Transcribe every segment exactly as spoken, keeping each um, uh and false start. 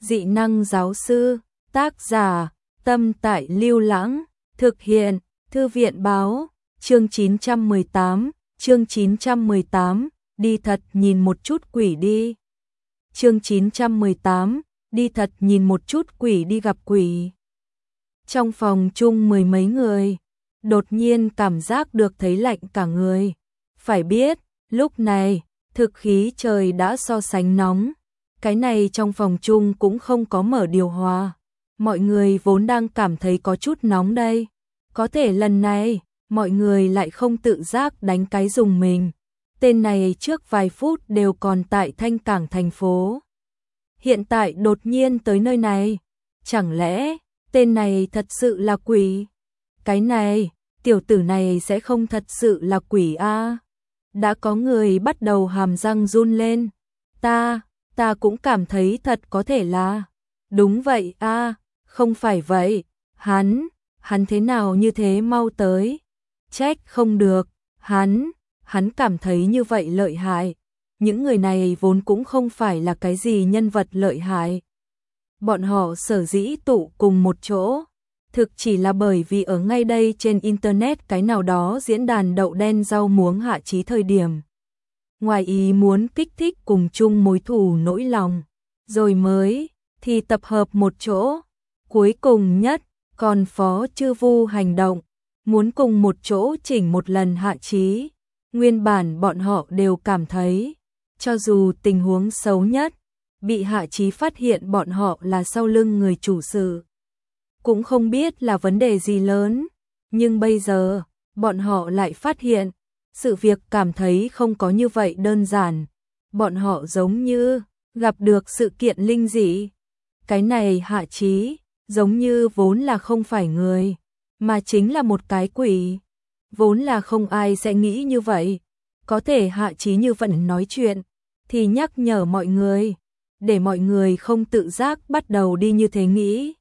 Dị năng giáo sư, tác giả, Tâm Tại Lưu Lãng, thực hiện, Thư viện báo, chương chín trăm mười tám, chương chín trăm mười tám, đi thật nhìn một chút quỷ đi. Chương chín trăm mười tám, đi thật nhìn một chút quỷ đi gặp quỷ. Trong phòng chung mười mấy người, đột nhiên cảm giác được thấy lạnh cả người. Phải biết, lúc này, thực khí trời đã so sánh nóng. Cái này trong phòng chung cũng không có mở điều hòa. Mọi người vốn đang cảm thấy có chút nóng đây. Có thể lần này, mọi người lại không tự giác đánh cái dùng mình. Tên này trước vài phút đều còn tại Thanh Cảng thành phố. Hiện tại đột nhiên tới nơi này. Chẳng lẽ, tên này thật sự là quỷ? Cái này, tiểu tử này sẽ không thật sự là quỷ a? À? Đã có người bắt đầu hàm răng run lên. Ta, ta cũng cảm thấy thật có thể là. Đúng vậy a, à, không phải vậy. Hắn, hắn thế nào như thế mau tới? Trách không được, hắn, hắn cảm thấy như vậy lợi hại. Những người này vốn cũng không phải là cái gì nhân vật lợi hại. Bọn họ sở dĩ tụ cùng một chỗ, thực chỉ là bởi vì ở ngay đây trên internet cái nào đó diễn đàn đậu đen rau muống hạ chí thời điểm. Ngoài ý muốn kích thích cùng chung mối thù nỗi lòng, rồi mới thì tập hợp một chỗ. Cuối cùng nhất, còn Phó Chư Vu hành động, muốn cùng một chỗ chỉnh một lần hạ chí. Nguyên bản bọn họ đều cảm thấy, cho dù tình huống xấu nhất, bị hạ chí phát hiện bọn họ là sau lưng người chủ sự, cũng không biết là vấn đề gì lớn. Nhưng bây giờ, bọn họ lại phát hiện, sự việc cảm thấy không có như vậy đơn giản. Bọn họ giống như gặp được sự kiện linh dị. Cái này hạ chí, giống như vốn là không phải người, mà chính là một cái quỷ. Vốn là không ai sẽ nghĩ như vậy. Có thể hạ chí như vậy nói chuyện, thì nhắc nhở mọi người, để mọi người không tự giác bắt đầu đi như thế nghĩ.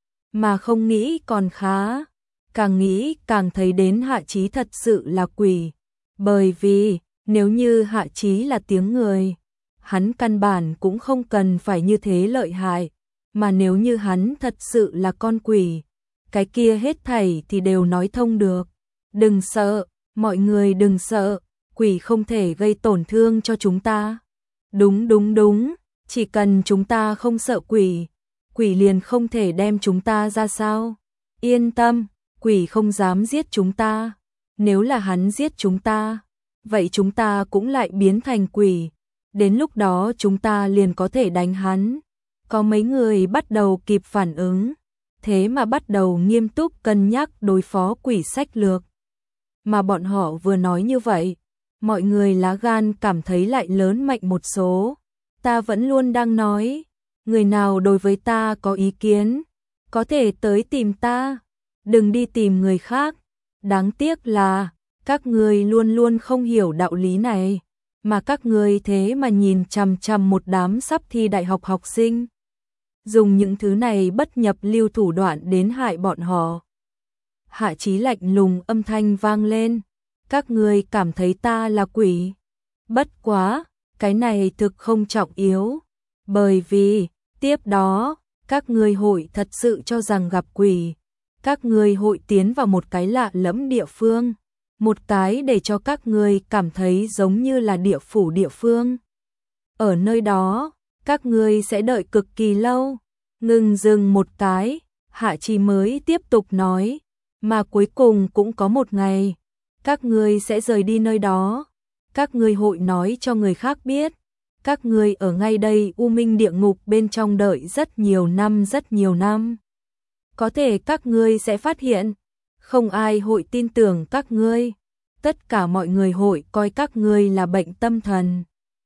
Mà không nghĩ còn khá, càng nghĩ càng thấy đến hạ chí thật sự là quỷ. Bởi vì, nếu như hạ chí là tiếng người, hắn căn bản cũng không cần phải như thế lợi hại. Mà nếu như hắn thật sự là con quỷ, cái kia hết thảy thì đều nói thông được. Đừng sợ, mọi người đừng sợ, quỷ không thể gây tổn thương cho chúng ta. Đúng đúng đúng, chỉ cần chúng ta không sợ quỷ, quỷ liền không thể đem chúng ta ra sao. Yên tâm, quỷ không dám giết chúng ta. Nếu là hắn giết chúng ta, vậy chúng ta cũng lại biến thành quỷ. Đến lúc đó chúng ta liền có thể đánh hắn. Có mấy người bắt đầu kịp phản ứng, thế mà bắt đầu nghiêm túc cân nhắc đối phó quỷ sách lược. Mà bọn họ vừa nói như vậy, mọi người lá gan cảm thấy lại lớn mạnh một số. Ta vẫn luôn đang nói, người nào đối với ta có ý kiến, có thể tới tìm ta, đừng đi tìm người khác. Đáng tiếc là, các người luôn luôn không hiểu đạo lý này, mà các người thế mà nhìn chằm chằm một đám sắp thi đại học học sinh. Dùng những thứ này bất nhập lưu thủ đoạn đến hại bọn họ. Hạ chí lạnh lùng âm thanh vang lên. Các người cảm thấy ta là quỷ. Bất quá, cái này thực không trọng yếu. Bởi vì, tiếp đó, các người hội thật sự cho rằng gặp quỷ. Các người hội tiến vào một cái lạ lẫm địa phương. Một cái để cho các người cảm thấy giống như là địa phủ địa phương. Ở nơi đó, các người sẽ đợi cực kỳ lâu. Ngừng dừng một cái, hạ chí mới tiếp tục nói. Mà cuối cùng cũng có một ngày, các người sẽ rời đi nơi đó. Các người hội nói cho người khác biết. Các người ở ngay đây u minh địa ngục bên trong đợi rất nhiều năm rất nhiều năm. Có thể các ngươi sẽ phát hiện, không ai hội tin tưởng các ngươi. Tất cả mọi người hội coi các ngươi là bệnh tâm thần.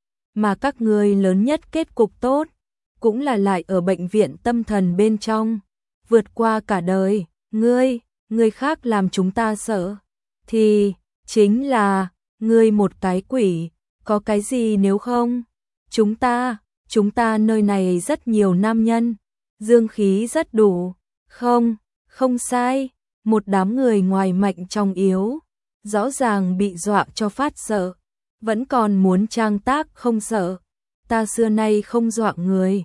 Mà các ngươi lớn nhất kết cục tốt, cũng là lại ở bệnh viện tâm thần bên trong. Vượt qua cả đời, ngươi, người khác làm chúng ta sợ. Thì, chính là, ngươi một cái quỷ, có cái gì nếu không? Chúng ta, chúng ta nơi này rất nhiều nam nhân, dương khí rất đủ. Không, không sai, một đám người ngoài mạnh trong yếu, rõ ràng bị dọa cho phát sợ, vẫn còn muốn trang tác không sợ. Ta xưa nay không dọa người,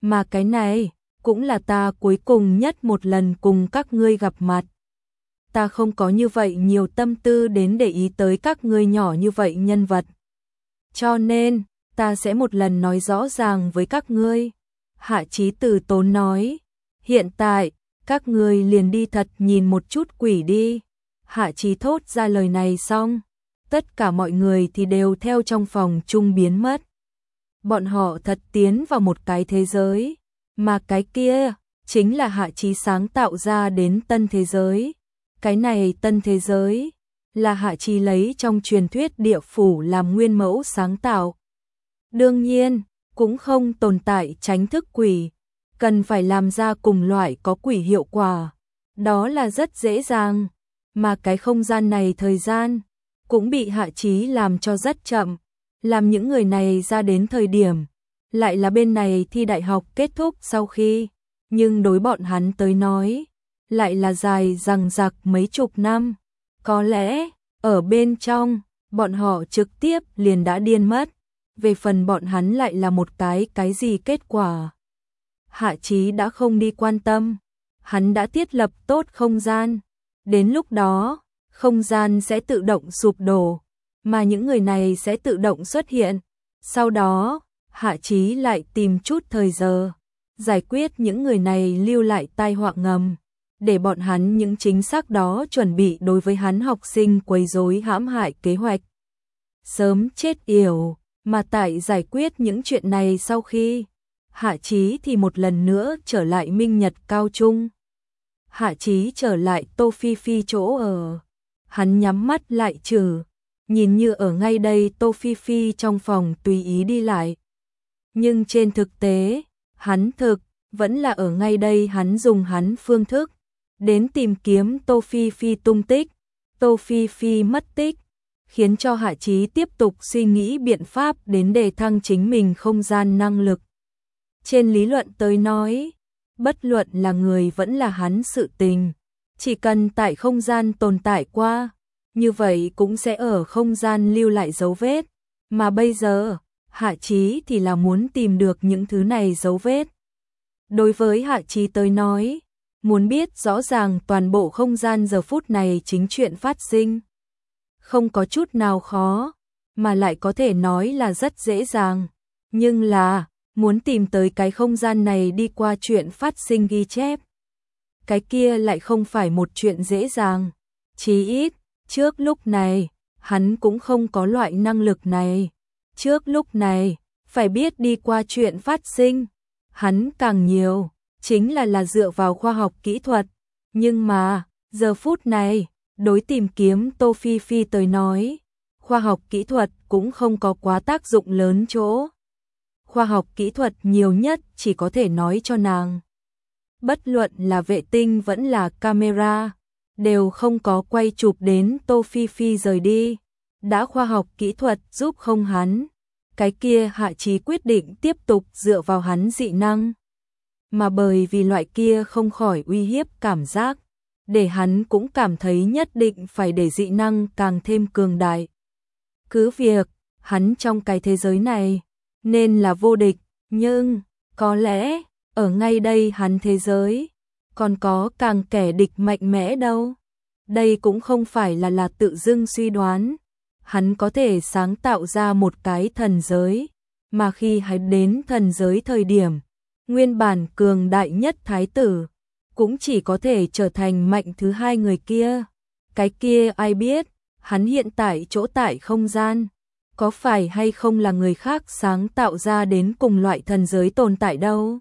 mà cái này cũng là ta cuối cùng nhất một lần cùng các ngươi gặp mặt. Ta không có như vậy nhiều tâm tư đến để ý tới các ngươi nhỏ như vậy nhân vật. Cho nên, ta sẽ một lần nói rõ ràng với các ngươi. Hạ Chí từ tốn nói, hiện tại, các ngươi liền đi thật nhìn một chút quỷ đi. Hạ Chí thốt ra lời này xong, tất cả mọi người thì đều theo trong phòng chung biến mất. Bọn họ thật tiến vào một cái thế giới, mà cái kia chính là Hạ Chí sáng tạo ra đến tân thế giới. Cái này tân thế giới là Hạ Chí lấy trong truyền thuyết địa phủ làm nguyên mẫu sáng tạo. Đương nhiên, cũng không tồn tại tránh thức quỷ, cần phải làm ra cùng loại có quỷ hiệu quả. Đó là rất dễ dàng, mà cái không gian này thời gian cũng bị Hạ Chí làm cho rất chậm, làm những người này ra đến thời điểm, lại là bên này thi đại học kết thúc sau khi, nhưng đối bọn hắn tới nói, lại là dài dằng dặc mấy chục năm. Có lẽ, ở bên trong, bọn họ trực tiếp liền đã điên mất, về phần bọn hắn lại là một cái cái gì kết quả. Hạ Chí đã không đi quan tâm, hắn đã thiết lập tốt không gian, đến lúc đó, không gian sẽ tự động sụp đổ, mà những người này sẽ tự động xuất hiện. Sau đó, Hạ Chí lại tìm chút thời giờ, giải quyết những người này lưu lại tai họa ngầm, để bọn hắn những chính xác đó chuẩn bị đối với hắn học sinh quấy rối hãm hại kế hoạch. Sớm chết yểu, mà tại giải quyết những chuyện này sau khi, Hạ Chí thì một lần nữa trở lại Minh Nhật Cao Trung. Hạ Chí trở lại Tô Phi Phi chỗ ở, hắn nhắm mắt lại trừ, nhìn như ở ngay đây Tô Phi Phi trong phòng tùy ý đi lại. Nhưng trên thực tế, hắn thực, vẫn là ở ngay đây hắn dùng hắn phương thức, đến tìm kiếm Tô Phi Phi tung tích, Tô Phi Phi mất tích, khiến cho Hạ Chí tiếp tục suy nghĩ biện pháp đến đề thăng chính mình không gian năng lực. Trên lý luận tới nói, bất luận là người vẫn là hắn sự tình, chỉ cần tại không gian tồn tại qua, như vậy cũng sẽ ở không gian lưu lại dấu vết, mà bây giờ, Hạ Chí thì là muốn tìm được những thứ này dấu vết. Đối với Hạ Chí tới nói, muốn biết rõ ràng toàn bộ không gian giờ phút này chính chuyện phát sinh, không có chút nào khó, mà lại có thể nói là rất dễ dàng, nhưng là, muốn tìm tới cái không gian này đi qua chuyện phát sinh ghi chép. Cái kia lại không phải một chuyện dễ dàng, chí ít, trước lúc này, hắn cũng không có loại năng lực này. Trước lúc này, phải biết đi qua chuyện phát sinh, hắn càng nhiều, chính là là dựa vào khoa học kỹ thuật, nhưng mà, giờ phút này, đối tìm kiếm Tô Phi Phi tới nói, khoa học kỹ thuật cũng không có quá tác dụng lớn chỗ. Khoa học kỹ thuật nhiều nhất chỉ có thể nói cho nàng. Bất luận là vệ tinh vẫn là camera, đều không có quay chụp đến Tô Phi Phi rời đi. Đã khoa học kỹ thuật giúp không hắn, cái kia Hạ Chí quyết định tiếp tục dựa vào hắn dị năng. Mà bởi vì loại kia không khỏi uy hiếp cảm giác, để hắn cũng cảm thấy nhất định phải để dị năng càng thêm cường đại. Cứ việc, hắn trong cái thế giới này, nên là vô địch, nhưng, có lẽ, ở ngay đây hắn thế giới, còn có càng kẻ địch mạnh mẽ đâu. Đây cũng không phải là là tự dưng suy đoán. Hắn có thể sáng tạo ra một cái thần giới, mà khi hắn đến thần giới thời điểm, nguyên bản cường đại nhất thái tử, cũng chỉ có thể trở thành mạnh thứ hai người kia. Cái kia ai biết, hắn hiện tại chỗ tại không gian, có phải hay không là người khác sáng tạo ra đến cùng loại thần giới tồn tại đâu.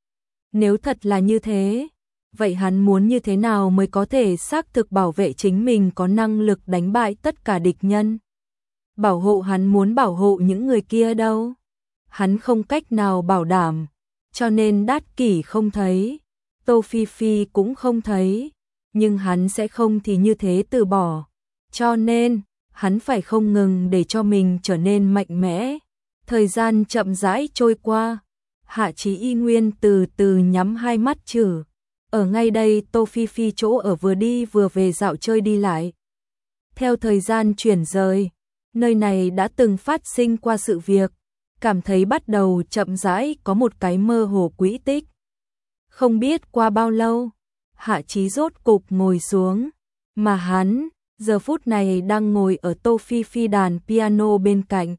Nếu thật là như thế, vậy hắn muốn như thế nào mới có thể xác thực bảo vệ chính mình có năng lực đánh bại tất cả địch nhân? Bảo hộ hắn muốn bảo hộ những người kia đâu? Hắn không cách nào bảo đảm, cho nên Đát Kỷ không thấy, Tô Phi Phi cũng không thấy, nhưng hắn sẽ không thì như thế từ bỏ. Cho nên, hắn phải không ngừng để cho mình trở nên mạnh mẽ. Thời gian chậm rãi trôi qua, Hạ Chí y nguyên từ từ nhắm hai mắt chử. Ở ngay đây Tô Phi Phi chỗ ở vừa đi vừa về dạo chơi đi lại. Theo thời gian chuyển rời, nơi này đã từng phát sinh qua sự việc, cảm thấy bắt đầu chậm rãi có một cái mơ hồ quỹ tích. Không biết qua bao lâu, Hạ Chí rốt cục ngồi xuống, mà hắn giờ phút này đang ngồi ở Tô Phi Phi đàn piano bên cạnh.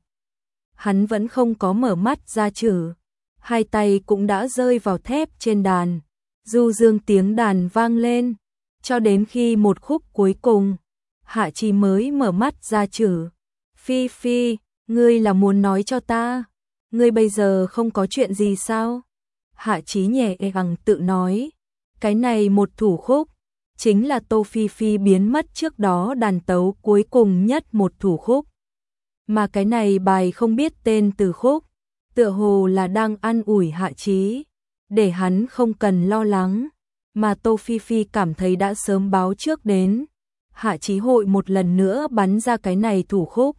Hắn vẫn không có mở mắt ra chử, hai tay cũng đã rơi vào thép trên đàn, du dương tiếng đàn vang lên, cho đến khi một khúc cuối cùng, Hạ Chí mới mở mắt ra chử. Phi Phi, ngươi là muốn nói cho ta, ngươi bây giờ không có chuyện gì sao? Hạ Chí nhẹ nhàng tự nói, cái này một thủ khúc, chính là Tô Phi Phi biến mất trước đó đàn tấu cuối cùng nhất một thủ khúc. Mà cái này bài không biết tên từ khúc, tựa hồ là đang an ủi Hạ Chí, để hắn không cần lo lắng, mà Tô Phi Phi cảm thấy đã sớm báo trước đến. Hạ Chí hội một lần nữa bắn ra cái này thủ khúc.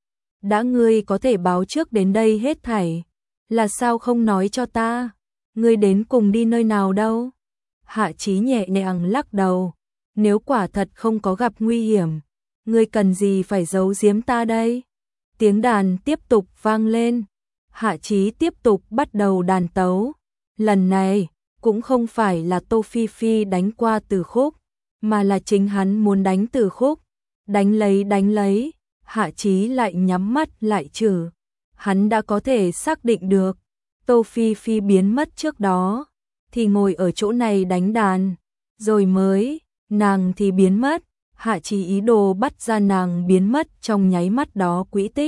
Đã ngươi có thể báo trước đến đây hết thảy, là sao không nói cho ta? Ngươi đến cùng đi nơi nào đâu? Hạ Chí nhẹ nhàng lắc đầu, nếu quả thật không có gặp nguy hiểm, ngươi cần gì phải giấu giếm ta đây? Tiếng đàn tiếp tục vang lên, Hạ Chí tiếp tục bắt đầu đàn tấu. Lần này, cũng không phải là Tô Phi Phi đánh qua từ khúc, mà là chính hắn muốn đánh từ khúc. Đánh lấy đánh lấy, Hạ Chí lại nhắm mắt lại chử. Hắn đã có thể xác định được, Tô Phi Phi biến mất trước đó, thì ngồi ở chỗ này đánh đàn, rồi mới, nàng thì biến mất. Hạ Chí ý đồ bắt ra nàng biến mất trong nháy mắt đó quỹ tích.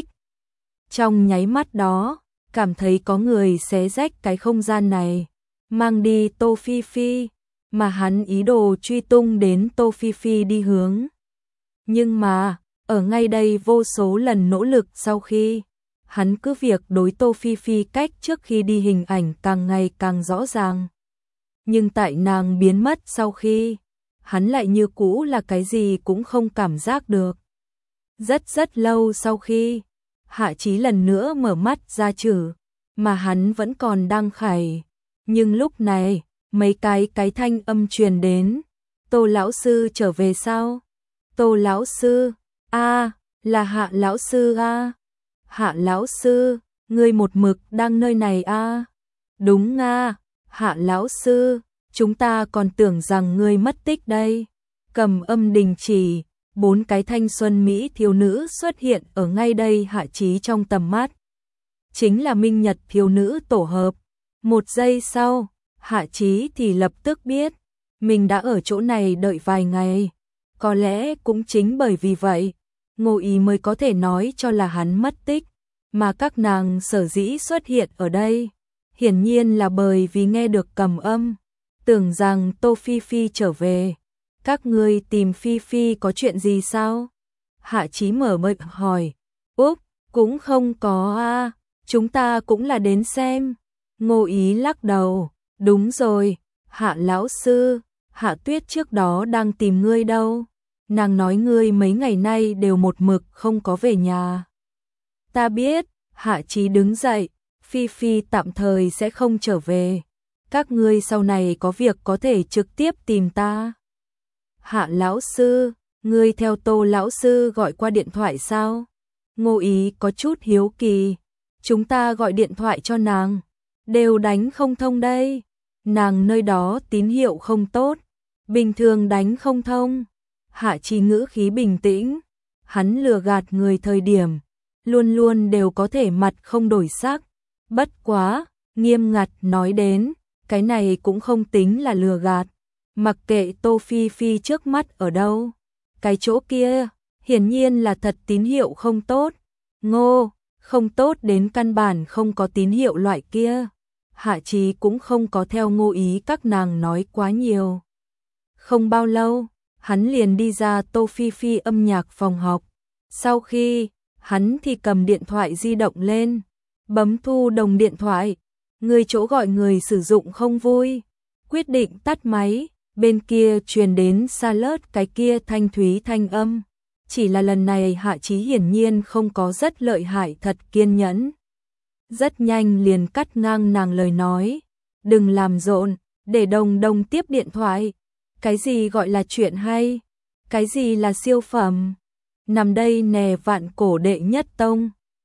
Trong nháy mắt đó, cảm thấy có người xé rách cái không gian này, mang đi Tô Phi Phi, mà hắn ý đồ truy tung đến Tô Phi Phi đi hướng. Nhưng mà, ở ngay đây vô số lần nỗ lực sau khi, hắn cứ việc đối Tô Phi Phi cách trước khi đi hình ảnh càng ngày càng rõ ràng. Nhưng tại nàng biến mất sau khi, hắn lại như cũ là cái gì cũng không cảm giác được. Rất rất lâu sau khi, Hạ Chí lần nữa mở mắt ra chử, mà hắn vẫn còn đang khải. Nhưng lúc này, mấy cái cái thanh âm truyền đến. Tô lão sư trở về sao? Tô lão sư, a, là Hạ lão sư a. Hạ lão sư, ngươi một mực đang nơi này a? Đúng a, Hạ lão sư, chúng ta còn tưởng rằng ngươi mất tích đây. Cầm âm đình chỉ, bốn cái thanh xuân mỹ thiếu nữ xuất hiện ở ngay đây Hạ Chí trong tầm mắt. Chính là Minh Nhật thiếu nữ tổ hợp. Một giây sau, Hạ Chí thì lập tức biết, mình đã ở chỗ này đợi vài ngày. Có lẽ cũng chính bởi vì vậy, Ngô Ý mới có thể nói cho là hắn mất tích, mà các nàng sở dĩ xuất hiện ở đây. Hiển nhiên là bởi vì nghe được cầm âm, tưởng rằng Tô Phi Phi trở về. Các ngươi tìm Phi Phi có chuyện gì sao? Hạ Chí mở miệng hỏi. Úp, cũng không có a, chúng ta cũng là đến xem. Ngô Ý lắc đầu. Đúng rồi, Hạ lão sư, Hạ Tuyết trước đó đang tìm ngươi đâu. Nàng nói ngươi mấy ngày nay đều một mực không có về nhà. Ta biết. Hạ Chí đứng dậy. Phi Phi tạm thời sẽ không trở về. Các ngươi sau này có việc có thể trực tiếp tìm ta. Hạ lão sư, ngươi theo Tô lão sư gọi qua điện thoại sao? Ngô Ý có chút hiếu kỳ. Chúng ta gọi điện thoại cho nàng, đều đánh không thông đây. Nàng nơi đó tín hiệu không tốt, bình thường đánh không thông. Hạ Chí ngữ khí bình tĩnh, hắn lừa gạt người thời điểm, luôn luôn đều có thể mặt không đổi sắc. Bất quá, nghiêm ngặt nói đến, cái này cũng không tính là lừa gạt. Mặc kệ Tô Phi Phi trước mắt ở đâu, cái chỗ kia, hiển nhiên là thật tín hiệu không tốt. Ngô, không tốt đến căn bản không có tín hiệu loại kia. Hạ Chí cũng không có theo Ngô Ý các nàng nói quá nhiều. Không bao lâu, hắn liền đi ra Tô Phi Phi âm nhạc phòng học. Sau khi, hắn thì cầm điện thoại di động lên, bấm thu đồng điện thoại. Người chỗ gọi người sử dụng không vui, quyết định tắt máy. Bên kia truyền đến xa lớt cái kia thanh thúy thanh âm. Chỉ là lần này Hạ Chí hiển nhiên không có rất lợi hại thật kiên nhẫn. Rất nhanh liền cắt ngang nàng lời nói. Đừng làm rộn, để Đồng Đồng tiếp điện thoại. Cái gì gọi là chuyện hay? Cái gì là siêu phẩm? Nằm đây nè vạn cổ đệ nhất tông.